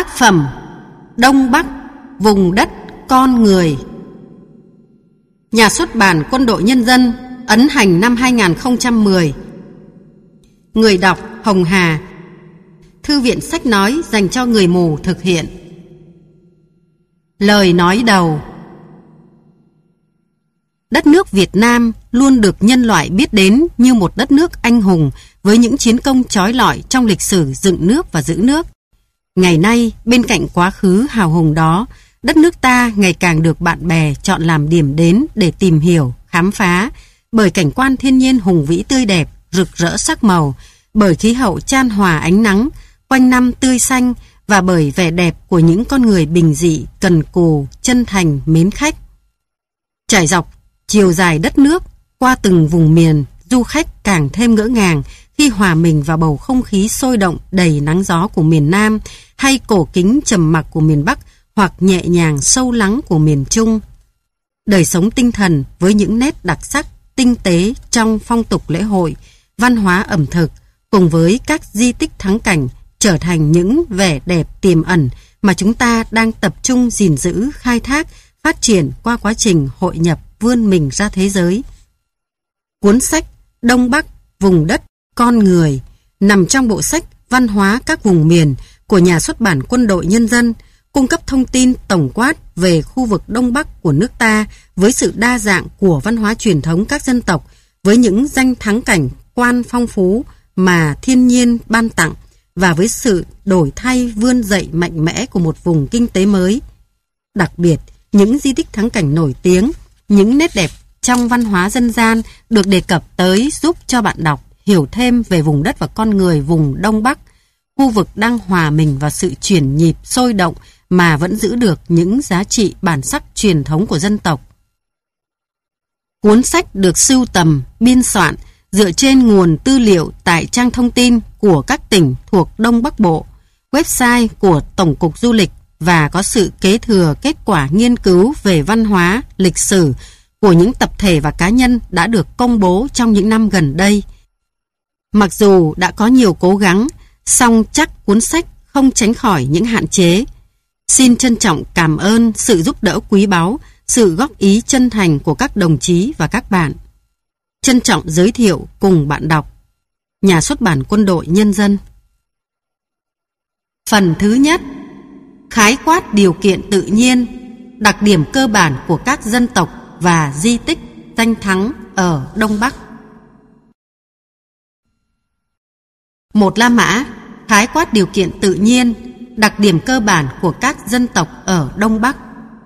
Tác phẩm Đông Bắc, vùng đất con người. Nhà xuất bản Quân đội Nhân dân, ấn hành năm 2010. Người đọc Hồng Hà. Thư viện sách nói dành cho người mù thực hiện. Lời nói đầu. Đất nước Việt Nam luôn được nhân loại biết đến như một đất nước anh hùng với những chiến công chói lọi trong lịch sử dựng nước và giữ nước. Ngày nay, bên cạnh quá khứ hào hùng đó, đất nước ta ngày càng được bạn bè chọn làm điểm đến để tìm hiểu, khám phá, bởi cảnh quan thiên nhiên hùng vĩ tươi đẹp, rực rỡ sắc màu, bởi khí hậu chan hòa ánh nắng, quanh năm tươi xanh và bởi vẻ đẹp của những con người bình dị, cần cù, chân thành, mến khách. Trải dọc chiều dài đất nước, qua từng vùng miền, du khách càng thêm ngỡ ngàng khi hòa mình vào bầu không khí sôi động đầy nắng gió của miền Nam, hay cổ kính trầm mặc của miền Bắc, hoặc nhẹ nhàng sâu lắng của miền Trung. Đời sống tinh thần với những nét đặc sắc, tinh tế trong phong tục lễ hội, văn hóa ẩm thực, cùng với các di tích thắng cảnh trở thành những vẻ đẹp tiềm ẩn mà chúng ta đang tập trung gìn giữ, khai thác, phát triển qua quá trình hội nhập vươn mình ra thế giới. Cuốn sách Đông Bắc, vùng đất con người nằm trong bộ sách Văn hóa các vùng miền của Nhà xuất bản Quân đội Nhân dân, cung cấp thông tin tổng quát về khu vực Đông Bắc của nước ta với sự đa dạng của văn hóa truyền thống các dân tộc, với những danh thắng cảnh quan phong phú mà thiên nhiên ban tặng và với sự đổi thay vươn dậy mạnh mẽ của một vùng kinh tế mới. Đặc biệt, những di tích thắng cảnh nổi tiếng, những nét đẹp trong văn hóa dân gian được đề cập tới giúp cho bạn đọc hiểu thêm về vùng đất và con người vùng Đông Bắc, khu vực đang hòa mình vào sự chuyển nhịp sôi động mà vẫn giữ được những giá trị bản sắc truyền thống của dân tộc. Cuốn sách được sưu tầm, biên soạn dựa trên nguồn tư liệu tại trang thông tin của các tỉnh thuộc Đông Bắc Bộ, website của Tổng cục Du lịch và có sự kế thừa kết quả nghiên cứu về văn hóa, lịch sử của những tập thể và cá nhân đã được công bố trong những năm gần đây. Mặc dù đã có nhiều cố gắng, song chắc cuốn sách không tránh khỏi những hạn chế. Xin trân trọng cảm ơn sự giúp đỡ quý báu, sự góp ý chân thành của các đồng chí và các bạn. Trân trọng giới thiệu cùng bạn đọc. Nhà xuất bản Quân đội Nhân dân. Phần thứ nhất. Khái quát điều kiện tự nhiên, đặc điểm cơ bản của các dân tộc và di tích danh thắng ở Đông Bắc. Một La Mã, khái quát điều kiện tự nhiên, đặc điểm cơ bản của các dân tộc ở Đông Bắc.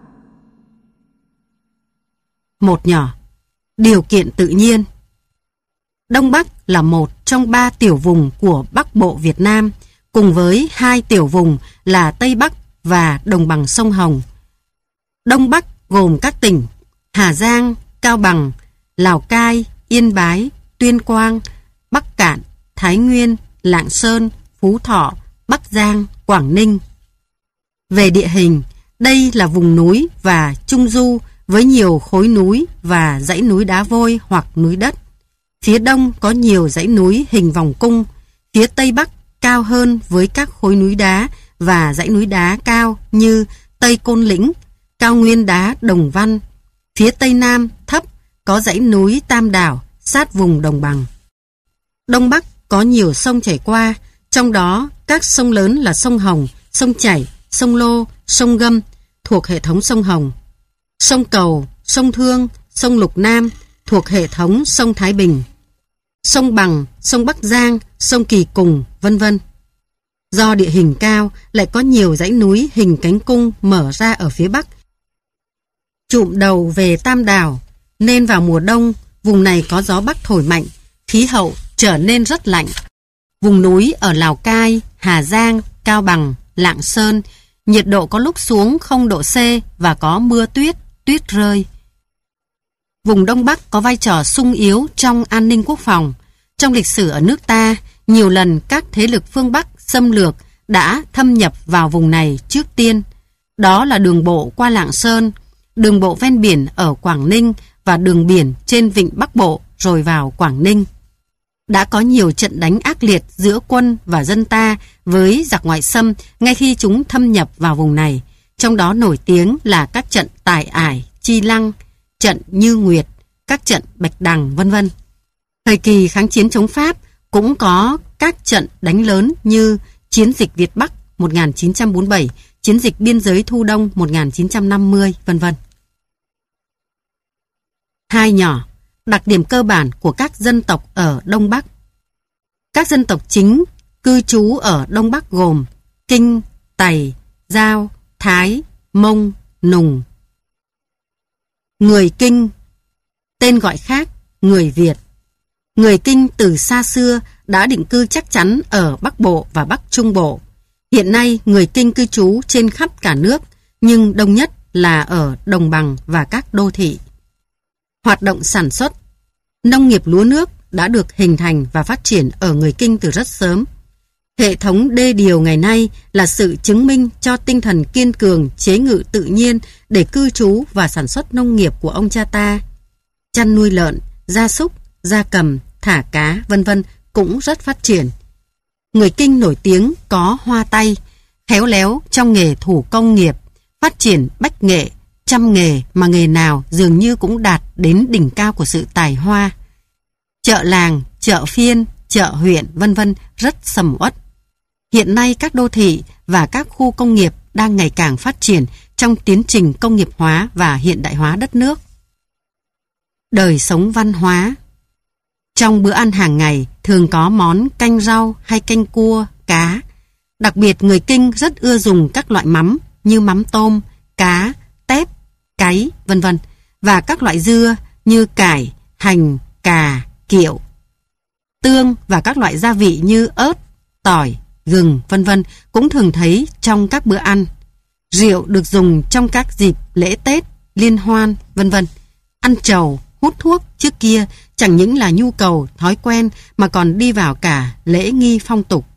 Một nhỏ, điều kiện tự nhiên. Đông Bắc là một trong 3 tiểu vùng của Bắc Bộ Việt Nam, cùng với 2 tiểu vùng là Tây Bắc và đồng bằng sông Hồng. Đông Bắc gồm các tỉnh Hà Giang, Cao Bằng, Lào Cai, Yên Bái, Tuyên Quang, Bắc Kạn, Thái Nguyên, Lạng Sơn, Phú Thọ, Bắc Giang, Quảng Ninh. Về địa hình, đây là vùng núi và trung du với nhiều khối núi và dãy núi đá vôi hoặc núi đất. Phía đông có nhiều dãy núi hình vòng cung, phía tây bắc cao hơn với các khối núi đá và dãy núi đá cao như Tây Côn Lĩnh, cao nguyên đá Đồng Văn. Phía tây nam thấp có dãy núi Tam Đảo sát vùng đồng bằng. Đông Bắc có nhiều sông chảy qua, trong đó các sông lớn là sông Hồng, sông Chảy, sông Lô, sông Gâm thuộc hệ thống sông Hồng, sông Cầu, sông Thương, sông Lục Nam thuộc hệ thống sông Thái Bình, sông Bằng, sông Bắc Giang, sông Kỳ Cùng, vân vân. Do địa hình cao lại có nhiều dãy núi hình cánh cung mở ra ở phía Bắc, chụm đầu về Tam Đảo, nên vào mùa đông vùng này có gió Bắc thổi mạnh, khí hậu trở nên rất lạnh. Vùng núi ở Lào Cai, Hà Giang, Cao Bằng, Lạng Sơn, nhiệt độ có lúc xuống 0 độ C và có mưa tuyết, tuyết rơi. Vùng Đông Bắc có vai trò sung yếu trong an ninh quốc phòng. Trong lịch sử ở nước ta, nhiều lần các thế lực phương Bắc xâm lược đã thâm nhập vào vùng này trước tiên. Đó là đường bộ qua Lạng Sơn, đường bộ ven biển ở Quảng Ninh và đường biển trên vịnh Bắc Bộ rồi vào Quảng Ninh. Đã có nhiều trận đánh ác liệt giữa quân và dân ta với giặc ngoại xâm ngay khi chúng thâm nhập vào vùng này. Trong đó nổi tiếng là các trận Tài Ải, Chi Lăng, trận Như Nguyệt, các trận Bạch Đằng, vân vân. Thời kỳ kháng chiến chống Pháp cũng có các trận đánh lớn như Chiến dịch Việt Bắc 1947, Chiến dịch Biên giới Thu Đông 1950, vân vân. 2 nhỏ, đặc điểm cơ bản của các dân tộc ở Đông Bắc. Các dân tộc chính cư trú ở Đông Bắc gồm Kinh, Tày, Dao, Thái, Mông, Nùng. Người Kinh, tên gọi khác, người Việt. Người Kinh từ xa xưa đã định cư chắc chắn ở Bắc Bộ và Bắc Trung Bộ. Hiện nay người Kinh cư trú trên khắp cả nước, nhưng đông nhất là ở đồng bằng và các đô thị. Hoạt động sản xuất, nông nghiệp lúa nước đã được hình thành và phát triển ở người Kinh từ rất sớm. Hệ thống đê điều ngày nay là sự chứng minh cho tinh thần kiên cường, chế ngự tự nhiên để cư trú và sản xuất nông nghiệp của ông cha ta. Chăn nuôi lợn, gia súc, gia cầm, thả cá, vân vân cũng rất phát triển. Người Kinh nổi tiếng có hoa tay, khéo léo trong nghề thủ công nghiệp, phát triển bách nghệ, trăm nghề mà nghề nào dường như cũng đạt đến đỉnh cao của sự tài hoa. Chợ làng, chợ phiên, chợ huyện, vân vân rất sầm uất. Hiện nay các đô thị và các khu công nghiệp đang ngày càng phát triển trong tiến trình công nghiệp hóa và hiện đại hóa đất nước. Đời sống văn hóa. Trong bữa ăn hàng ngày thường có món canh rau hay canh cua, cá. Đặc biệt người Kinh rất ưa dùng các loại mắm như mắm tôm, cá, tép, cáy, vân vân và các loại dưa như cải, hành, cà, kiệu. Tương và các loại gia vị như ớt, tỏi, gừng, vân vân cũng thường thấy trong các bữa ăn. Rượu được dùng trong các dịp lễ Tết, liên hoan, vân vân. Ăn trầu, hút thuốc trước kia chẳng những là nhu cầu, thói quen mà còn đi vào cả lễ nghi phong tục.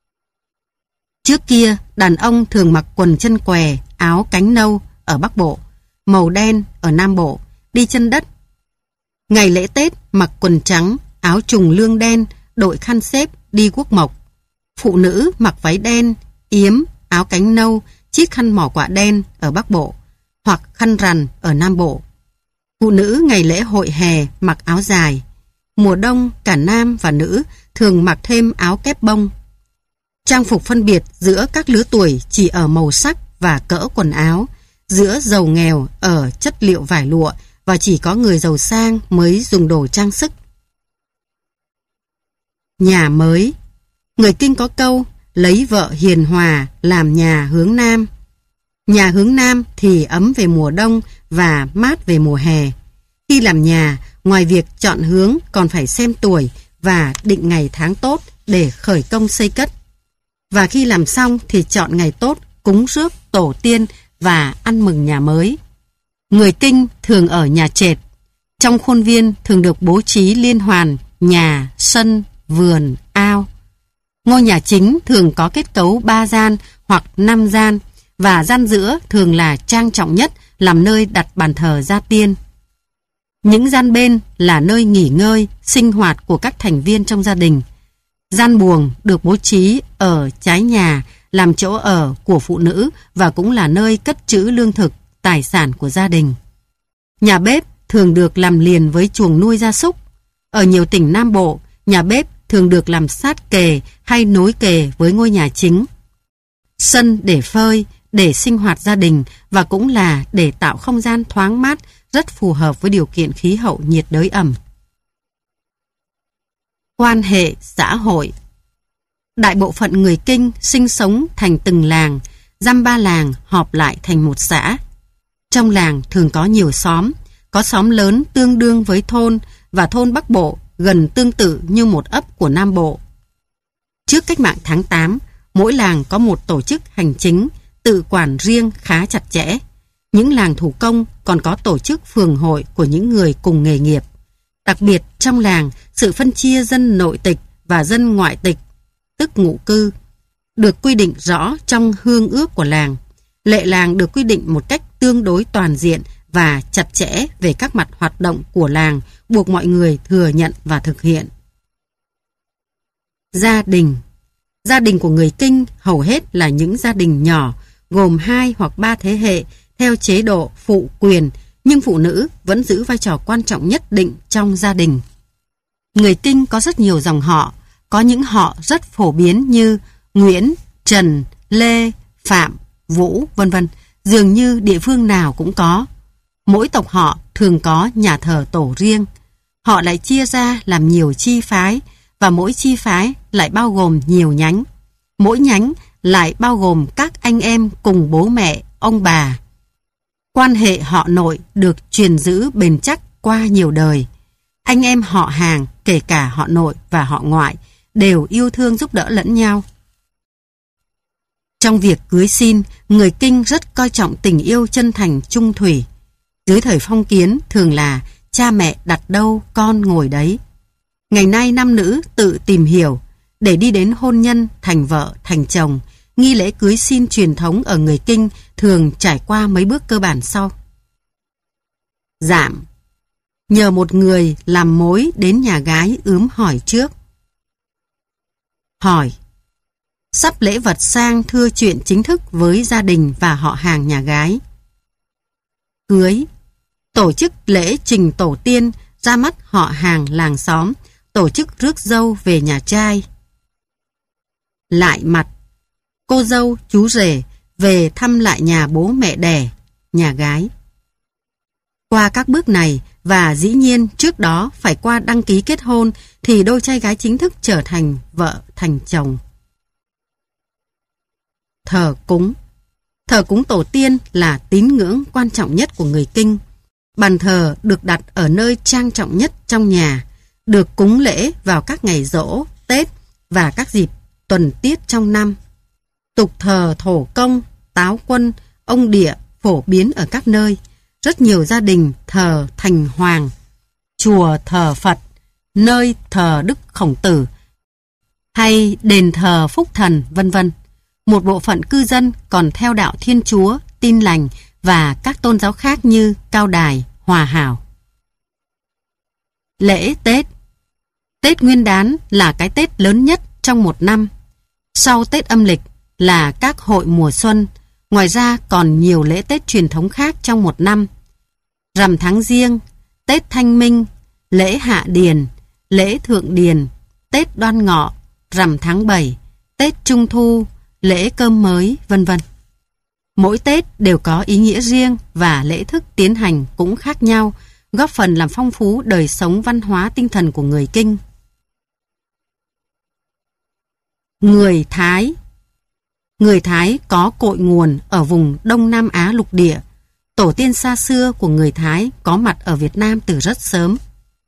Trước kia, đàn ông thường mặc quần chân què, áo cánh nâu ở Bắc Bộ, màu đen ở Nam Bộ, đi chân đất. Ngày lễ Tết mặc quần trắng, áo trùng lương đen, đội khăn xếp, đi guốc mộc. Phụ nữ mặc váy đen, yếm, áo cánh nâu, chiếc khăn mỏ quả đen ở Bắc Bộ, hoặc khăn rằn ở Nam Bộ. Phụ nữ ngày lễ hội hè mặc áo dài. Mùa đông cả nam và nữ thường mặc thêm áo kép bông. Trang phục phân biệt giữa các lứa tuổi chỉ ở màu sắc và cỡ quần áo, giữa giàu nghèo ở chất liệu vải lụa và chỉ có người giàu sang mới dùng đồ trang sức. Nhà mới. Người Kinh có câu lấy vợ hiền hòa làm nhà hướng Nam. Nhà hướng Nam thì ấm về mùa đông và mát về mùa hè. Khi làm nhà, ngoài việc chọn hướng còn phải xem tuổi và định ngày tháng tốt để khởi công xây cất. Và khi làm xong thì chọn ngày tốt cúng rước tổ tiên và ăn mừng nhà mới. Người Kinh thường ở nhà trệt. Trong khuôn viên thường được bố trí liên hoàn nhà, sân, vườn, ao. Ngôi nhà chính thường có kết cấu 3 gian hoặc 5 gian và gian giữa thường là trang trọng nhất, làm nơi đặt bàn thờ gia tiên. Những gian bên là nơi nghỉ ngơi, sinh hoạt của các thành viên trong gia đình. Gian buồng được bố trí ở trái nhà làm chỗ ở của phụ nữ và cũng là nơi cất trữ lương thực, tài sản của gia đình. Nhà bếp thường được làm liền với chuồng nuôi gia súc. Ở nhiều tỉnh Nam Bộ, nhà bếp thường được làm sát kề hay nối kề với ngôi nhà chính. Sân để phơi, để sinh hoạt gia đình và cũng là để tạo không gian thoáng mát, rất phù hợp với điều kiện khí hậu nhiệt đới ẩm. Quan hệ xã hội. Đại bộ phận người Kinh sinh sống thành từng làng, dăm ba làng họp lại thành một xã. Trong làng thường có nhiều xóm, có xóm lớn tương đương với thôn và thôn Bắc Bộ gần tương tự như một ấp của Nam Bộ. Trước cách mạng tháng 8, mỗi làng có một tổ chức hành chính, tự quản riêng khá chặt chẽ. Những làng thủ công còn có tổ chức phường hội của những người cùng nghề nghiệp. Đặc biệt trong làng, sự phân chia dân nội tịch và dân ngoại tịch, tức ngụ cư, được quy định rõ trong hương ước của làng. Lệ làng được quy định một cách tương đối toàn diện và chặt chẽ về các mặt hoạt động của làng, buộc mọi người thừa nhận và thực hiện. Gia đình. Gia đình của người Kinh hầu hết là những gia đình nhỏ, gồm 2 hoặc 3 thế hệ theo chế độ phụ quyền, nhưng phụ nữ vẫn giữ vai trò quan trọng nhất định trong gia đình. Người Kinh có rất nhiều dòng họ, có những họ rất phổ biến như Nguyễn, Trần, Lê, Phạm, Vũ, vân vân, dường như địa phương nào cũng có. Mỗi tộc họ thường có nhà thờ tổ riêng. Họ lại chia ra làm nhiều chi phái, và mỗi chi phái lại bao gồm nhiều nhánh. Mỗi nhánh lại bao gồm các anh em cùng bố mẹ, ông bà. Quan hệ họ nội được truyền giữ bền chắc qua nhiều đời. Anh em họ hàng, kể cả họ nội và họ ngoại, đều yêu thương giúp đỡ lẫn nhau. Trong việc cưới xin, người Kinh rất coi trọng tình yêu chân thành trung thủy. Dưới thời phong kiến thường là cha mẹ đặt đâu con ngồi đấy. Ngày nay nam nữ tự tìm hiểu để đi đến hôn nhân, thành vợ, thành chồng. Nghi lễ cưới xin truyền thống ở người Kinh thường trải qua mấy bước cơ bản sau. Dạm. Nhờ một người làm mối đến nhà gái ướm hỏi trước. Hỏi. Sắp lễ vật sang thưa chuyện chính thức với gia đình và họ hàng nhà gái. Cưới. Tổ chức lễ trình tổ tiên, ra mắt họ hàng làng xóm, tổ chức rước dâu về nhà trai. Lại mặt. Cô dâu, chú rể về thăm lại nhà bố mẹ đẻ, nhà gái. Qua các bước này, và dĩ nhiên trước đó phải qua đăng ký kết hôn, thì đôi trai gái chính thức trở thành vợ thành chồng. Thờ cúng. Thờ cúng tổ tiên là tín ngưỡng quan trọng nhất của người Kinh. Bàn thờ được đặt ở nơi trang trọng nhất trong nhà, được cúng lễ vào các ngày giỗ, Tết và các dịp tuần tiết trong năm. Tục thờ thổ công, táo quân, ông địa phổ biến ở các nơi. Rất nhiều gia đình thờ thành hoàng, chùa thờ Phật, nơi thờ Đức Khổng Tử, hay đền thờ Phúc Thần, vân vân. Một bộ phận cư dân còn theo đạo Thiên Chúa, Tin Lành và các tôn giáo khác như Cao Đài, Hòa Hảo. Lễ Tết. Tết Nguyên Đán là cái Tết lớn nhất trong một năm. Sau Tết âm lịch là các hội mùa xuân. Ngoài ra còn nhiều lễ Tết truyền thống khác trong một năm. Rằm tháng Giêng, Tết Thanh Minh, lễ Hạ Điền, lễ Thượng Điền, Tết Đoan Ngọ, rằm tháng 7, Tết Trung Thu, lễ Cơm Mới, vân vân. Mỗi Tết đều có ý nghĩa riêng và lễ thức tiến hành cũng khác nhau, góp phần làm phong phú đời sống văn hóa tinh thần của người Kinh. Người Thái. Người Thái có cội nguồn ở vùng Đông Nam Á lục địa. Tổ tiên xa xưa của người Thái có mặt ở Việt Nam từ rất sớm.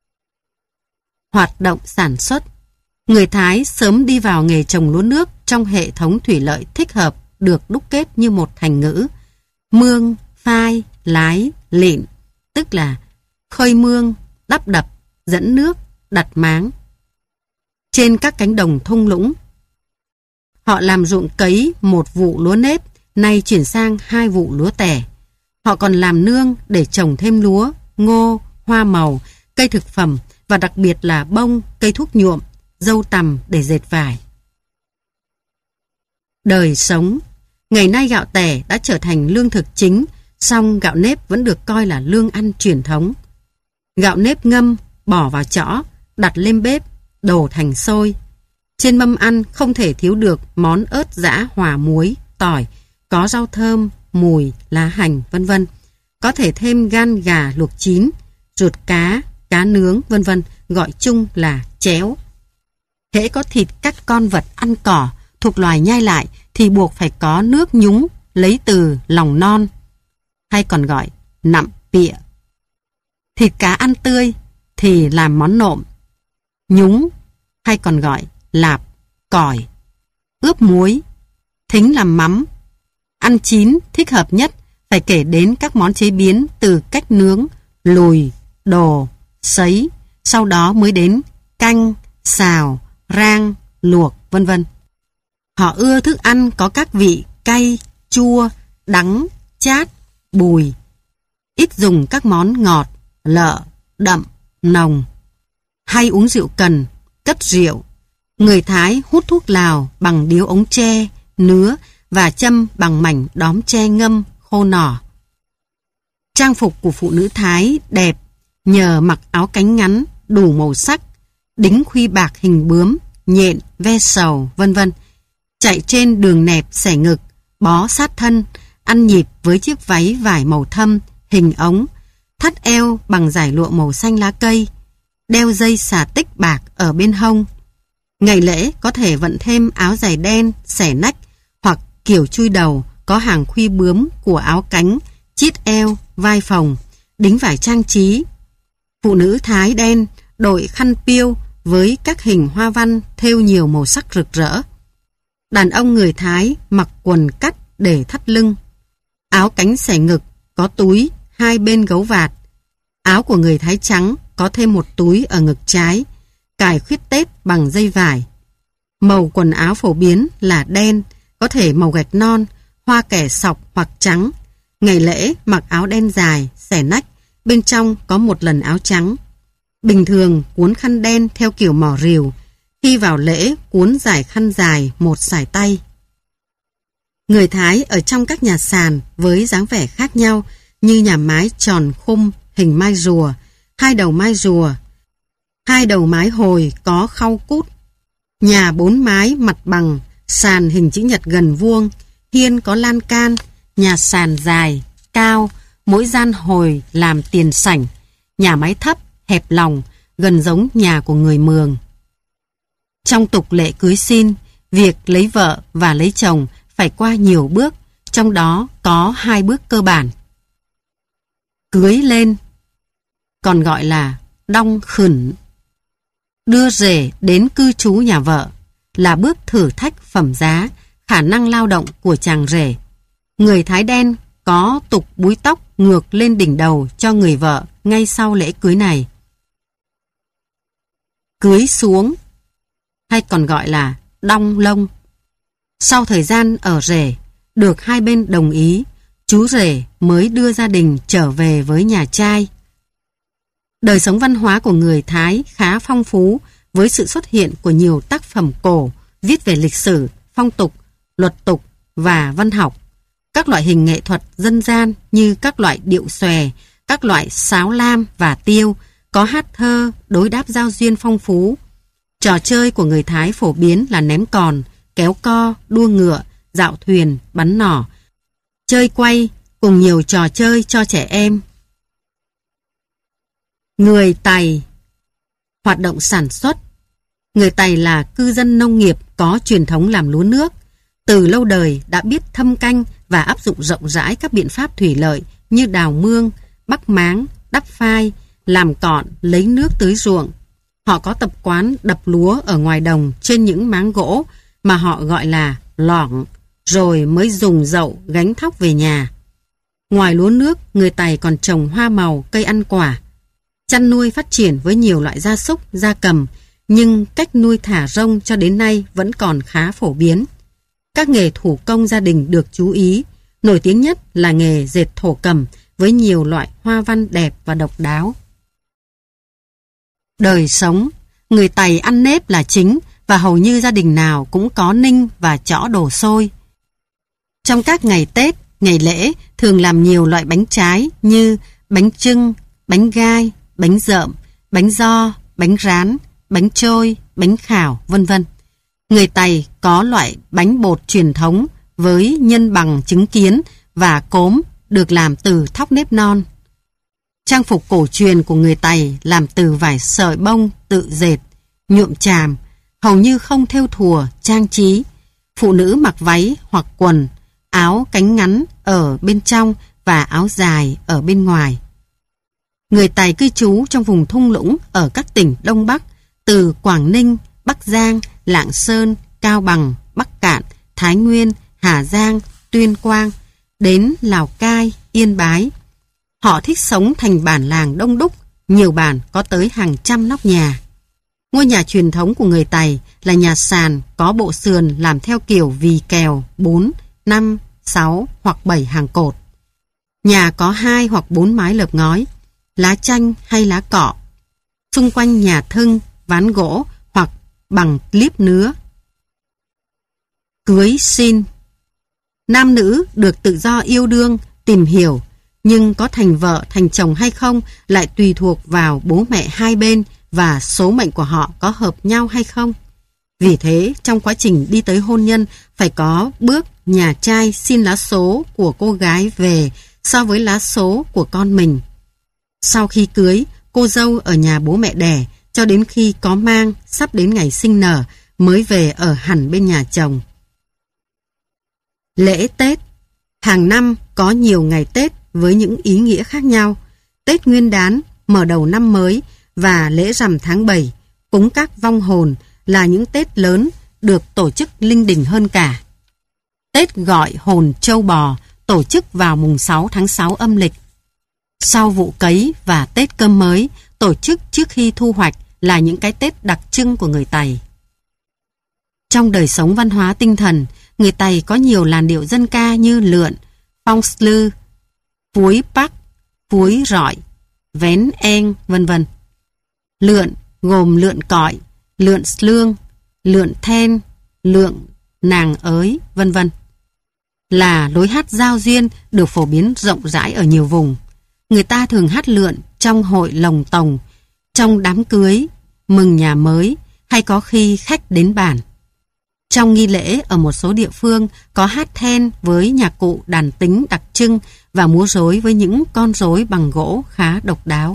Hoạt động sản xuất. Người Thái sớm đi vào nghề trồng lúa nước trong hệ thống thủy lợi thích hợp được đúc kết như một thành ngữ. Mương, phai, lái, lịn, tức là khơi mương, đắp đập, dẫn nước, đặt máng. Trên các cánh đồng thung lũng, họ làm ruộng cấy một vụ lúa nếp, nay chuyển sang 2 vụ lúa tẻ. Họ còn làm nương để trồng thêm lúa, ngô, hoa màu, cây thực phẩm và đặc biệt là bông, cây thuốc nhuộm, dâu tằm để dệt vải. Đời sống. Ngày nay gạo tẻ đã trở thành lương thực chính, song gạo nếp vẫn được coi là lương ăn truyền thống. Gạo nếp ngâm, bỏ vào chõ, đặt lên bếp, đổ thành xôi. Trên mâm ăn không thể thiếu được món ớt giã hòa muối, tỏi, có rau thơm, mùi, lá hành, vân vân. Có thể thêm gan gà luộc chín, ruột cá, cá nướng, vân vân, gọi chung là chéo. Hễ có thịt các con vật ăn cỏ thuộc loài nhai lại thì buộc phải có nước nhúng lấy từ lòng non, hay còn gọi nặm pịa. Thịt cá ăn tươi thì làm món nộm, nhúng hay còn gọi lạp, cỏi, ướp muối, thính làm mắm. Ăn chín thích hợp nhất phải kể đến các món chế biến từ cách nướng, lùi, đồ, sấy, sau đó mới đến canh, xào, rang, luộc, vân vân. Họ ưa thức ăn có các vị cay, chua, đắng, chát, bùi. Ít dùng các món ngọt, lợ, đậm, nồng. Hay uống rượu cần, cất rượu. Người Thái hút thuốc lào bằng điếu ống tre, nứa và châm bằng mảnh đóm tre ngâm, khô nỏ. Trang phục của phụ nữ Thái đẹp nhờ mặc áo cánh ngắn đủ màu sắc, đính khuy bạc hình bướm, nhện, ve sầu, vân vân, chạy trên đường nẹp xẻ ngực, bó sát thân, ăn nhịp với chiếc váy vải màu thâm, hình ống, thắt eo bằng dải lụa màu xanh lá cây, đeo dây xà tích bạc ở bên hông. Ngày lễ có thể vận thêm áo dài đen, xẻ nách hoặc kiểu chui đầu có hàng khuy bướm của áo cánh, chít eo, vai phồng, đính vải trang trí. Phụ nữ Thái đen đội khăn piêu với các hình hoa văn thêu nhiều màu sắc rực rỡ. Đàn ông người Thái mặc quần cắt để thắt lưng, áo cánh xẻ ngực có túi hai bên gấu vạt. Áo của người Thái trắng có thêm một túi ở ngực trái, cài khuyết tết bằng dây vải. Màu quần áo phổ biến là đen, có thể màu gạch non, hoa kẻ sọc hoặc trắng. Ngày lễ mặc áo đen dài, xẻ nách, bên trong có một lần áo trắng. Bình thường cuốn khăn đen theo kiểu mỏ rìu, khi vào lễ cuốn dải khăn dài một sải tay. Người Thái ở trong các nhà sàn với dáng vẻ khác nhau như nhà mái tròn khum hình mai rùa, hai đầu mai rùa, hai đầu mái hồi có khau cút, nhà bốn mái mặt bằng, sàn hình chữ nhật gần vuông, hiên có lan can, nhà sàn dài, cao, mỗi gian hồi làm tiền sảnh, nhà mái thấp, hẹp lòng, gần giống nhà của người Mường. Trong tục lệ cưới xin, việc lấy vợ và lấy chồng phải qua nhiều bước, trong đó có 2 bước cơ bản. Cưới lên, còn gọi là đong khửn. Đưa rể đến cư trú nhà vợ là bước thử thách phẩm giá, khả năng lao động của chàng rể. Người Thái đen có tục búi tóc ngược lên đỉnh đầu cho người vợ ngay sau lễ cưới này. Cưới xuống, hay còn gọi là đong lông. Sau thời gian ở rể, được hai bên đồng ý, chú rể mới đưa gia đình trở về với nhà trai. Đời sống văn hóa của người Thái khá phong phú với sự xuất hiện của nhiều tác phẩm cổ viết về lịch sử, phong tục, luật tục và văn học. Các loại hình nghệ thuật dân gian như các loại điệu xòe, các loại sáo lam và tiêu, có hát thơ, đối đáp giao duyên phong phú. Trò chơi của người Thái phổ biến là ném còn, kéo co, đua ngựa, dạo thuyền, bắn nỏ, chơi quay cùng nhiều trò chơi cho trẻ em. Người Tày hoạt động sản xuất. Người Tày là cư dân nông nghiệp có truyền thống làm lúa nước. Từ lâu đời đã biết thâm canh và áp dụng rộng rãi các biện pháp thủy lợi như đào mương, bắc máng, đắp phai, làm cọn, lấy nước tưới ruộng. Họ có tập quán đập lúa ở ngoài đồng trên những máng gỗ mà họ gọi là lỏng, rồi mới dùng dậu gánh thóc về nhà. Ngoài lúa nước, người Tày còn trồng hoa màu, cây ăn quả. Chăn nuôi phát triển với nhiều loại gia súc, gia cầm, nhưng cách nuôi thả rông cho đến nay vẫn còn khá phổ biến. Các nghề thủ công gia đình được chú ý, nổi tiếng nhất là nghề dệt thổ cẩm với nhiều loại hoa văn đẹp và độc đáo. Đời sống, người Tày ăn nếp là chính và hầu như gia đình nào cũng có ninh và chõ đồ xôi. Trong các ngày Tết, ngày lễ thường làm nhiều loại bánh trái như bánh chưng, bánh gai, bánh dợm, bánh giò, bánh rán, bánh trôi, bánh khảo, vân vân. Người Tày có loại bánh bột truyền thống với nhân bằng trứng kiến và cốm được làm từ thóc nếp non. Trang phục cổ truyền của người Tày làm từ vải sợi bông tự dệt, nhuộm chàm, hầu như không thêu thùa, trang trí. Phụ nữ mặc váy hoặc quần, áo cánh ngắn ở bên trong và áo dài ở bên ngoài. Người Tày cư trú trong vùng thung lũng ở các tỉnh Đông Bắc, từ Quảng Ninh, Bắc Giang, Lạng Sơn, Cao Bằng, Bắc Cạn, Thái Nguyên, Hà Giang, Tuyên Quang, đến Lào Cai, Yên Bái. Họ thích sống thành bản làng đông đúc, nhiều bản có tới hàng trăm nóc nhà. Ngôi nhà truyền thống của người Tày là nhà sàn có bộ sườn làm theo kiểu vì kèo 4, 5, 6 hoặc 7 hàng cột. Nhà có 2 hoặc 4 mái lợp ngói, lá chanh hay lá cọ. Xung quanh nhà thưng, ván gỗ hoặc bằng clip nứa. Cưới xin. Nam nữ được tự do yêu đương, tìm hiểu, nhưng có thành vợ thành chồng hay không lại tùy thuộc vào bố mẹ hai bên và số mệnh của họ có hợp nhau hay không. Vì thế, trong quá trình đi tới hôn nhân phải có bước nhà trai xin lá số của cô gái về so với lá số của con mình. Sau khi cưới, cô dâu ở nhà bố mẹ đẻ cho đến khi có mang, sắp đến ngày sinh nở mới về ở hẳn bên nhà chồng. Lễ Tết. Hàng năm có nhiều ngày Tết với những ý nghĩa khác nhau. Tết Nguyên đán, mở đầu năm mới và lễ rằm tháng 7, cúng các vong hồn là những Tết lớn được tổ chức linh đình hơn cả. Tết gọi hồn trâu bò tổ chức vào mùng 6 tháng 6 âm lịch. Sau vụ cấy và Tết cơm mới tổ chức trước khi thu hoạch là những cái Tết đặc trưng của người Tày. Trong đời sống văn hóa tinh thần, người Tày có nhiều làn điệu dân ca như lượn, phong slư, phuối bắc, phuối rọi, vén en, vân vân. Lượn gồm lượn cọi, lượn slương, lượn then, lượn nàng ới, vân vân. Là lối hát giao duyên được phổ biến rộng rãi ở nhiều vùng. Người ta thường hát lượn trong hội lồng tồng, trong đám cưới, mừng nhà mới hay có khi khách đến bản. Trong nghi lễ ở một số địa phương có hát then với nhạc cụ đàn tính đặc trưng và múa rối với những con rối bằng gỗ khá độc đáo.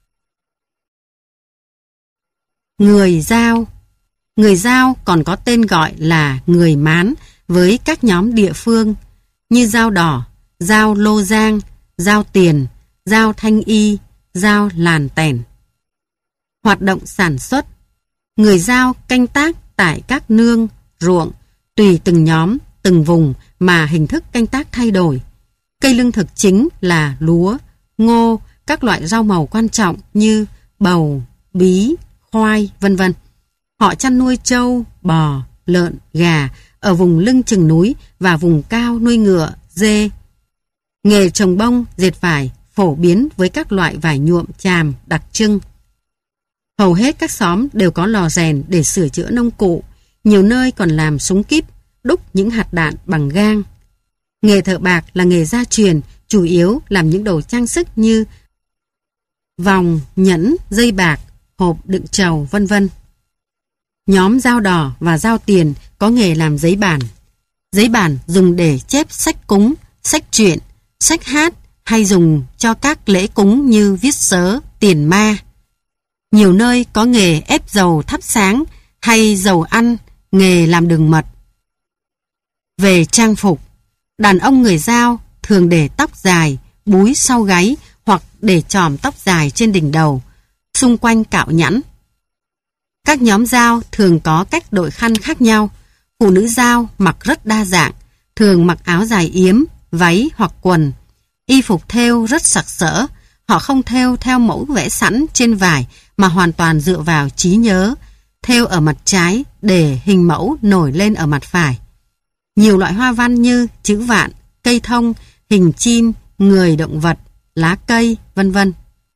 Người Dao. Người Dao còn có tên gọi là người Mán với các nhóm địa phương như Dao Đỏ, Dao Lô Giang, Dao Tiền, Dao Thanh Y, Dao Làn Tèn. Hoạt động sản xuất. Người Dao canh tác tại các nương, ruộng, tùy từng nhóm, từng vùng mà hình thức canh tác thay đổi. Cây lương thực chính là lúa, ngô, các loại rau màu quan trọng như bầu, bí, khoai, vân vân. Họ chăn nuôi trâu, bò, lợn, gà ở vùng lưng chừng núi và vùng cao nuôi ngựa, dê. Nghề trồng bông, dệt vải phổ biến với các loại vải nhuộm chàm đặc trưng. Hầu hết các xóm đều có lò rèn để sửa chữa nông cụ, nhiều nơi còn làm súng kíp, đúc những hạt đạn bằng gang. Nghề thợ bạc là nghề gia truyền, chủ yếu làm những đồ trang sức như vòng, nhẫn, dây bạc, hộp đựng trầu, vân vân. Nhóm Dao Đỏ và Dao Tiền có nghề làm giấy bản. Giấy bản dùng để chép sách cúng, sách truyện, sách hát hay dùng cho các lễ cúng như viết sớ, tiền ma. Nhiều nơi có nghề ép dầu thắp sáng hay dầu ăn, nghề làm đường mật. Về trang phục, đàn ông người Dao thường để tóc dài, búi sau gáy hoặc để chòm tóc dài trên đỉnh đầu, xung quanh cạo nhẵn. Các nhóm Dao thường có cách đội khăn khác nhau. Phụ nữ Dao mặc rất đa dạng, thường mặc áo dài yếm, váy hoặc quần. Y phục thêu rất sặc sỡ, họ không thêu theo mẫu vẽ sẵn trên vải mà hoàn toàn dựa vào trí nhớ, thêu ở mặt trái để hình mẫu nổi lên ở mặt phải. Nhiều loại hoa văn như chữ vạn, cây thông, hình chim, người động vật, lá cây, vân vân.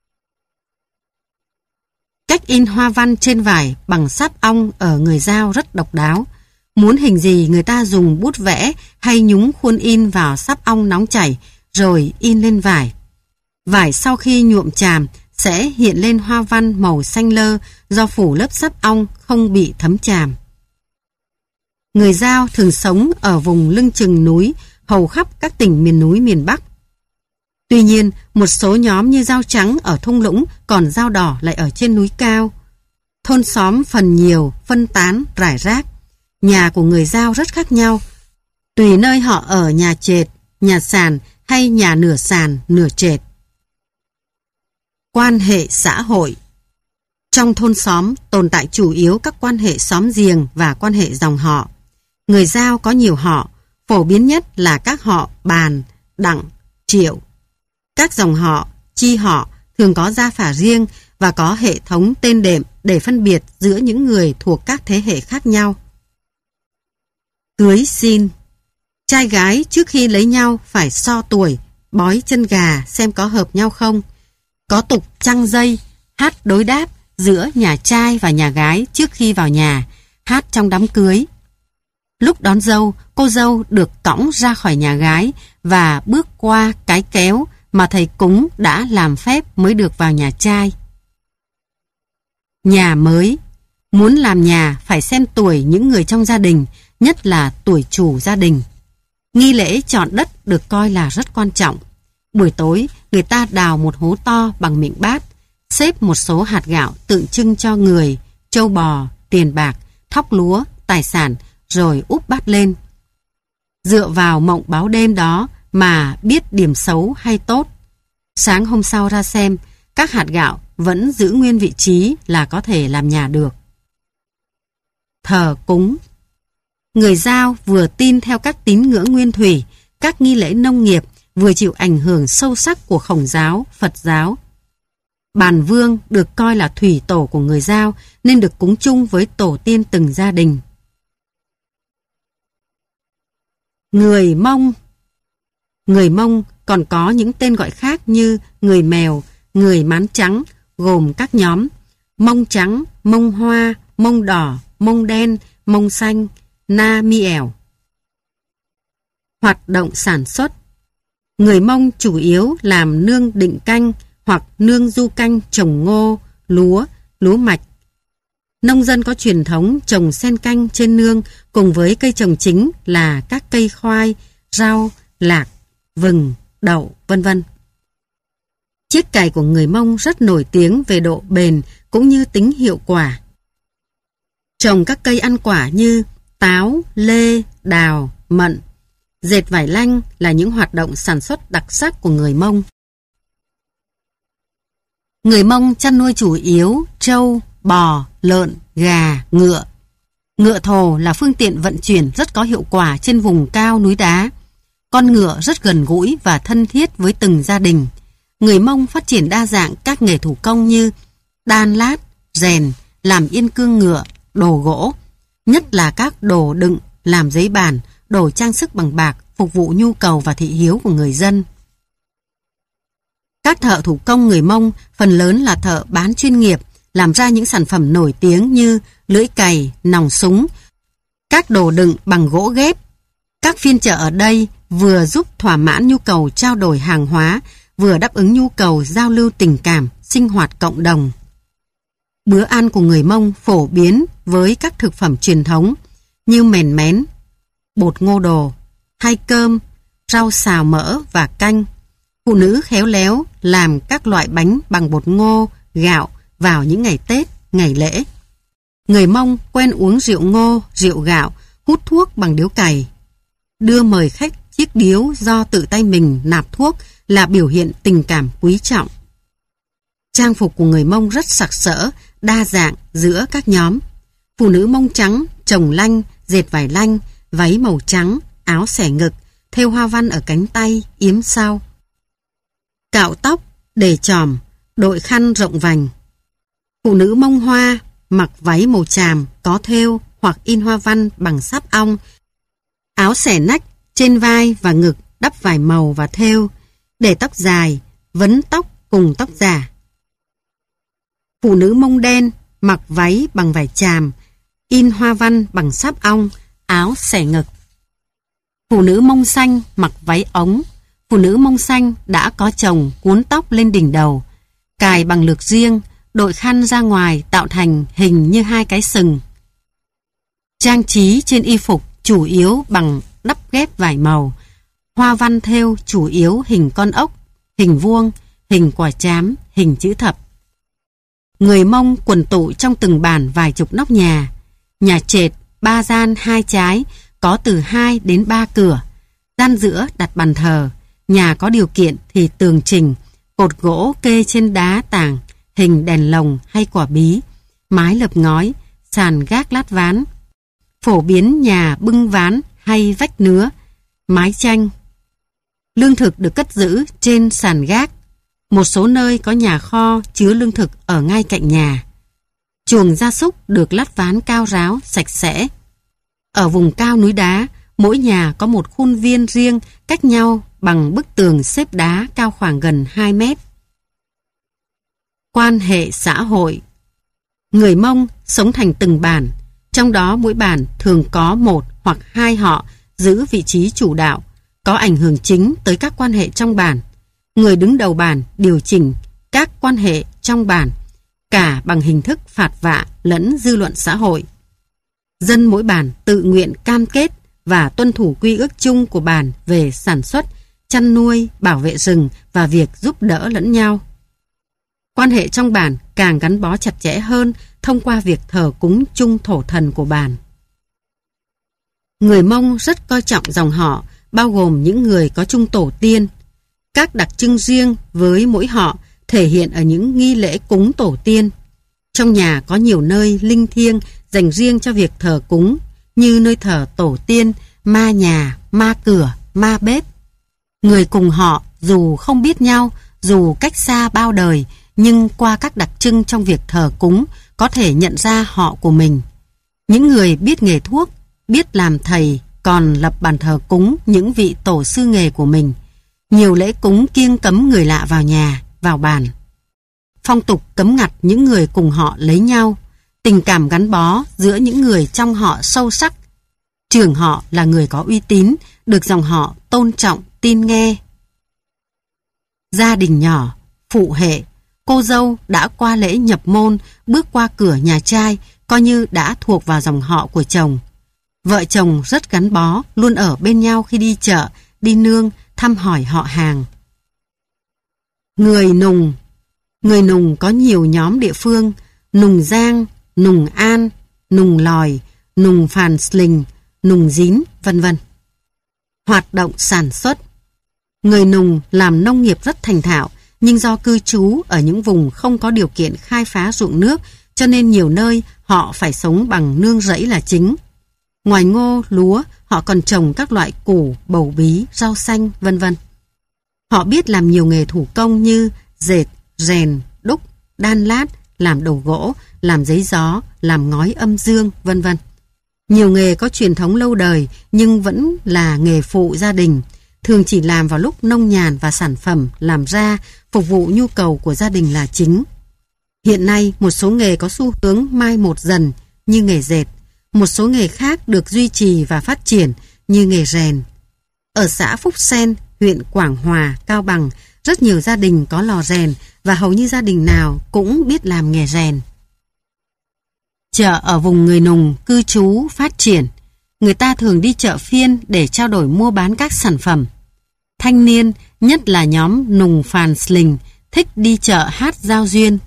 Cách in hoa văn trên vải bằng sáp ong ở người Dao rất độc đáo. Muốn hình gì người ta dùng bút vẽ hay nhúng khuôn in vào sáp ong nóng chảy rồi in lên vải. Vải sau khi nhuộm chàm sẽ hiện lên hoa văn màu xanh lơ do phủ lớp sáp ong không bị thấm chàm. Người Dao thường sống ở vùng lưng chừng núi, hầu khắp các tỉnh miền núi miền Bắc. Tuy nhiên, một số nhóm như Dao Trắng ở thung lũng, còn Dao Đỏ lại ở trên núi cao. Thôn xóm phần nhiều, phân tán, rải rác. Nhà của người Dao rất khác nhau. Tùy nơi họ ở nhà trệt, nhà sàn hay nhà nửa sàn, nửa trệt. Quan hệ xã hội. Trong thôn xóm tồn tại chủ yếu các quan hệ xóm giềng và quan hệ dòng họ. Người Dao có nhiều họ, phổ biến nhất là các họ Bàn, Đặng, Triệu. Các dòng họ, chi họ thường có gia phả riêng và có hệ thống tên đệm để phân biệt giữa những người thuộc các thế hệ khác nhau. Cưới xin. Trai gái trước khi lấy nhau phải so tuổi, bói chân gà xem có hợp nhau không. Có tục trăng dây, hát đối đáp giữa nhà trai và nhà gái trước khi vào nhà, hát trong đám cưới. Lúc đón dâu, cô dâu được cõng ra khỏi nhà gái và bước qua cái kéo mà thầy cúng đã làm phép mới được vào nhà trai. Nhà mới. Muốn làm nhà phải xem tuổi những người trong gia đình, nhất là tuổi chủ gia đình. Nghi lễ chọn đất được coi là rất quan trọng. Buổi tối, người ta đào một hố to bằng miệng bát, xếp một số hạt gạo tượng trưng cho người, trâu bò, tiền bạc, thóc lúa, tài sản, rồi úp bát lên. Dựa vào mộng báo đêm đó mà biết điểm xấu hay tốt. Sáng hôm sau ra xem, các hạt gạo vẫn giữ nguyên vị trí là có thể làm nhà được. Thờ cúng. Người Dao vừa tin theo các tín ngưỡng nguyên thủy, các nghi lễ nông nghiệp, vừa chịu ảnh hưởng sâu sắc của Khổng giáo, Phật giáo. Bàn Vương được coi là thủy tổ của người Dao nên được cúng chung với tổ tiên từng gia đình. Người Mông. Người Mông còn có những tên gọi khác như người Mèo, người Mán Trắng, gồm các nhóm Mông Trắng, Mông Hoa, Mông Đỏ, Mông Đen, Mông Xanh, Na Mi ẻo. Hoạt động sản xuất. Người Mông chủ yếu làm nương định canh hoặc nương du canh trồng ngô, lúa, lúa mạch. Nông dân có truyền thống trồng xen canh trên nương cùng với cây trồng chính là các cây khoai, rau, lạc, vừng, đậu, vân vân. Chiếc cày của người Mông rất nổi tiếng về độ bền cũng như tính hiệu quả. Trồng các cây ăn quả như táo, lê, đào, mận, dệt vải lanh là những hoạt động sản xuất đặc sắc của người Mông. Người Mông chăn nuôi chủ yếu trâu, bò, lợn, gà, ngựa. Ngựa thồ là phương tiện vận chuyển rất có hiệu quả trên vùng cao núi đá. Con ngựa rất gần gũi và thân thiết với từng gia đình. Người Mông phát triển đa dạng các nghề thủ công như đan lát, rèn, làm yên cương ngựa, đồ gỗ, nhất là các đồ đựng, làm giấy bàn, đồ trang sức bằng bạc phục vụ nhu cầu và thị hiếu của người dân. Các thợ thủ công người Mông phần lớn là thợ bán chuyên nghiệp, làm ra những sản phẩm nổi tiếng như lưỡi cày, nòng súng, các đồ đựng bằng gỗ ghép. Các phiên chợ ở đây vừa giúp thỏa mãn nhu cầu trao đổi hàng hóa, vừa đáp ứng nhu cầu giao lưu tình cảm, sinh hoạt cộng đồng. Bữa ăn của người Mông phổ biến với các thực phẩm truyền thống như mèn mén, bột ngô đồ, hay cơm, rau xào mỡ và canh. Phụ nữ khéo léo làm các loại bánh bằng bột ngô, gạo vào những ngày Tết, ngày lễ. Người Mông quen uống rượu ngô, rượu gạo, hút thuốc bằng điếu cày. Đưa mời khách chiếc điếu do tự tay mình nạp thuốc là biểu hiện tình cảm quý trọng. Trang phục của người Mông rất sặc sỡ, đa dạng giữa các nhóm. Phụ nữ Mông trắng trồng lanh, dệt vải lanh, váy màu trắng, áo xẻ ngực, thêu hoa văn ở cánh tay, yếm sau. Cạo tóc, để chòm, đội khăn rộng vành. Phụ nữ Mông Hoa mặc váy màu tràm có thêu hoặc in hoa văn bằng sáp ong, áo xẻ nách, trên vai và ngực đắp vải màu và thêu, để tóc dài, vấn tóc cùng tóc giả. Phụ nữ Mông Đen mặc váy bằng vải tràm, in hoa văn bằng sáp ong, áo xẻ ngực. Phụ nữ Mông Xanh mặc váy ống. Phụ nữ Mông Xanh đã có chồng cuốn tóc lên đỉnh đầu, cài bằng lược riêng, đội khăn ra ngoài tạo thành hình như hai cái sừng. Trang trí trên y phục chủ yếu bằng đắp ghép vải màu, hoa văn thêu chủ yếu hình con ốc, hình vuông, hình quả trám, hình chữ thập. Người Mông quần tụ trong từng bản vài chục nóc nhà. Nhà trệt 3 gian 2 trái, có từ 2 đến 3 cửa. Gian giữa đặt bàn thờ. Nhà có điều kiện thì tường trình, cột gỗ kê trên đá tảng, hình đèn lồng hay quả bí, mái lợp ngói, sàn gác lát ván. Phổ biến nhà bưng ván hay vách nứa, mái tranh. Lương thực được cất giữ trên sàn gác. Một số nơi có nhà kho chứa lương thực ở ngay cạnh nhà. Chuồng gia súc được lát ván cao ráo, sạch sẽ. Ở vùng cao núi đá, mỗi nhà có một khuôn viên riêng cách nhau bằng bức tường xếp đá cao khoảng gần 2 mét. Quan hệ xã hội. Người Mông sống thành từng bản. Trong đó mỗi bản thường có một hoặc hai họ giữ vị trí chủ đạo, có ảnh hưởng chính tới các quan hệ trong bản. Người đứng đầu bản điều chỉnh các quan hệ trong bản, cả bằng hình thức phạt vạ lẫn dư luận xã hội. Dân mỗi bản tự nguyện cam kết và tuân thủ quy ước chung của bản về sản xuất, chăn nuôi, bảo vệ rừng và việc giúp đỡ lẫn nhau. Quan hệ trong bản càng gắn bó chặt chẽ hơn thông qua việc thờ cúng chung thổ thần của bản. Người Mông rất coi trọng dòng họ, bao gồm những người có chung tổ tiên. Các đặc trưng riêng với mỗi họ thể hiện ở những nghi lễ cúng tổ tiên. Trong nhà có nhiều nơi linh thiêng dành riêng cho việc thờ cúng, như nơi thờ tổ tiên, ma nhà, ma cửa, ma bếp. Người cùng họ dù không biết nhau, dù cách xa bao đời, nhưng qua các đặc trưng trong việc thờ cúng có thể nhận ra họ của mình. Những người biết nghề thuốc, biết làm thầy còn lập bàn thờ cúng những vị tổ sư nghề của mình. Nhiều lễ cúng kiêng cấm người lạ vào nhà, vào bàn. Phong tục cấm ngặt những người cùng họ lấy nhau. Tình cảm gắn bó giữa những người trong họ sâu sắc. Trưởng họ là người có uy tín, được dòng họ tôn trọng, tin nghe. Gia đình nhỏ, phụ hệ, cô dâu đã qua lễ nhập môn, bước qua cửa nhà trai, coi như đã thuộc vào dòng họ của chồng. Vợ chồng rất gắn bó, luôn ở bên nhau khi đi chợ, đi nương, thăm hỏi họ hàng. Người Nùng. Người Nùng có nhiều nhóm địa phương: Nùng Giang, Nùng An, Nùng Lòi, Nùng Phàn Sling, Nùng Dín, vân vân. Hoạt động sản xuất. Người Nùng làm nông nghiệp rất thành thạo, nhưng do cư trú ở những vùng không có điều kiện khai phá ruộng nước, cho nên nhiều nơi họ phải sống bằng nương rẫy là chính. Ngoài ngô, lúa, họ còn trồng các loại củ, bầu bí, rau xanh, vân vân. Họ biết làm nhiều nghề thủ công như dệt, rèn, đúc, đan lát, làm đồ gỗ, làm giấy gió, làm ngói âm dương, vân vân. Nhiều nghề có truyền thống lâu đời nhưng vẫn là nghề phụ gia đình, thường chỉ làm vào lúc nông nhàn và sản phẩm làm ra phục vụ nhu cầu của gia đình là chính. Hiện nay một số nghề có xu hướng mai một dần như nghề dệt, một số nghề khác được duy trì và phát triển như nghề rèn. Ở xã Phúc Sen, huyện Quảng Hòa, Cao Bằng, rất nhiều gia đình có lò rèn và hầu như gia đình nào cũng biết làm nghề rèn. Chợ ở vùng người Nùng cư trú phát triển. Người ta thường đi chợ phiên để trao đổi mua bán các sản phẩm. Thanh niên, nhất là nhóm Nùng Phàn Sling, thích đi chợ hát giao duyên.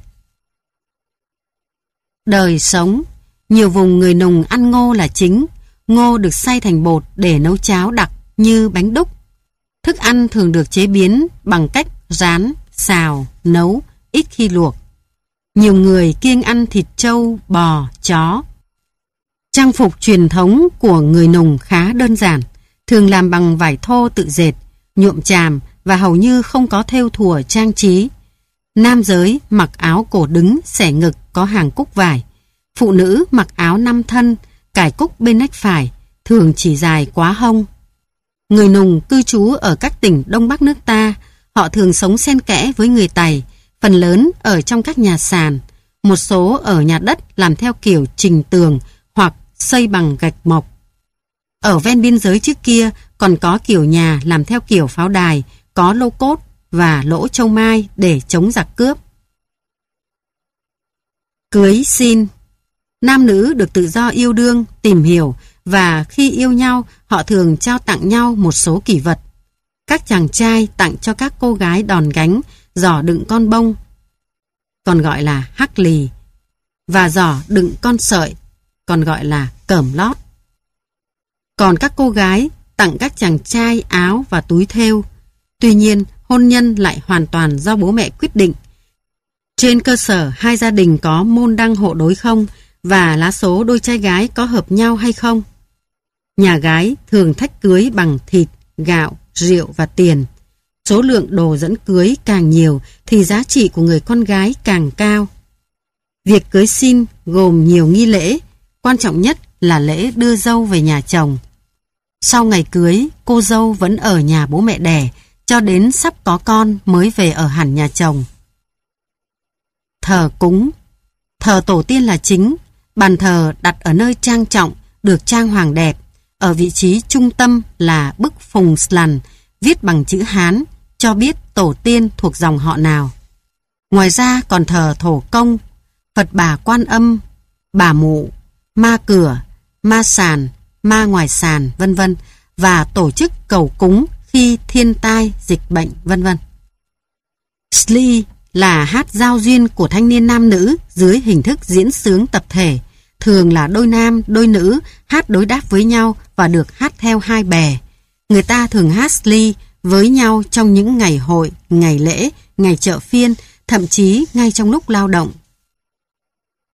Đời sống. Nhiều vùng người Nùng ăn ngô là chính. Ngô được xay thành bột để nấu cháo đặc như bánh đúc. Thức ăn thường được chế biến bằng cách rán, xào, nấu, ít khi luộc. Nhiều người kiêng ăn thịt trâu, bò, chó. Trang phục truyền thống của người Nùng khá đơn giản, thường làm bằng vải thô tự dệt, nhuộm chàm và hầu như không có thêu thùa trang trí. Nam giới mặc áo cổ đứng, xẻ ngực có hàng cúc vải. Phụ nữ mặc áo 5 thân, cài cúc bên nách phải, thường chỉ dài quá hông. Người Nùng cư trú ở các tỉnh Đông Bắc nước ta. Họ thường sống xen kẽ với người Tày, phần lớn ở trong các nhà sàn, một số ở nhà đất làm theo kiểu trình tường hoặc xây bằng gạch mộc. Ở ven biên giới trước kia còn có kiểu nhà làm theo kiểu pháo đài, có lô cốt và lỗ châu mai để chống giặc cướp. Cưới xin. Nam nữ được tự do yêu đương, tìm hiểu và khi yêu nhau họ thường trao tặng nhau một số kỷ vật. Các chàng trai tặng cho các cô gái đòn gánh, giỏ đựng con bông, còn gọi là hắc lì, và giỏ đựng con sợi, còn gọi là cởm lót. Còn các cô gái tặng các chàng trai áo và túi thêu. Tuy nhiên, hôn nhân lại hoàn toàn do bố mẹ quyết định. Trên cơ sở hai gia đình có môn đăng hộ đối không và lá số đôi trai gái có hợp nhau hay không. Nhà gái thường thách cưới bằng thịt, gạo, rượu và tiền. Số lượng đồ dẫn cưới càng nhiều thì giá trị của người con gái càng cao. Việc cưới xin gồm nhiều nghi lễ, quan trọng nhất là lễ đưa dâu về nhà chồng. Sau ngày cưới, cô dâu vẫn ở nhà bố mẹ đẻ, cho đến sắp có con mới về ở hẳn nhà chồng. Thờ cúng. Thờ tổ tiên là chính. Bàn thờ đặt ở nơi trang trọng, được trang hoàng đẹp. Ở vị trí trung tâm là bức phùng slan viết bằng chữ Hán, cho biết tổ tiên thuộc dòng họ nào. Ngoài ra còn thờ thổ công, Phật Bà Quan Âm, Bà Mụ, ma cửa, ma sàn, ma ngoài sàn, vân vân, và tổ chức cầu cúng khi thiên tai, dịch bệnh, vân vân. Sli là hát giao duyên của thanh niên nam nữ dưới hình thức diễn xướng tập thể, thường là đôi nam, đôi nữ hát đối đáp với nhau và được hát theo hai bè. Người ta thường hát Sli với nhau trong những ngày hội, ngày lễ, ngày chợ phiên, thậm chí ngay trong lúc lao động.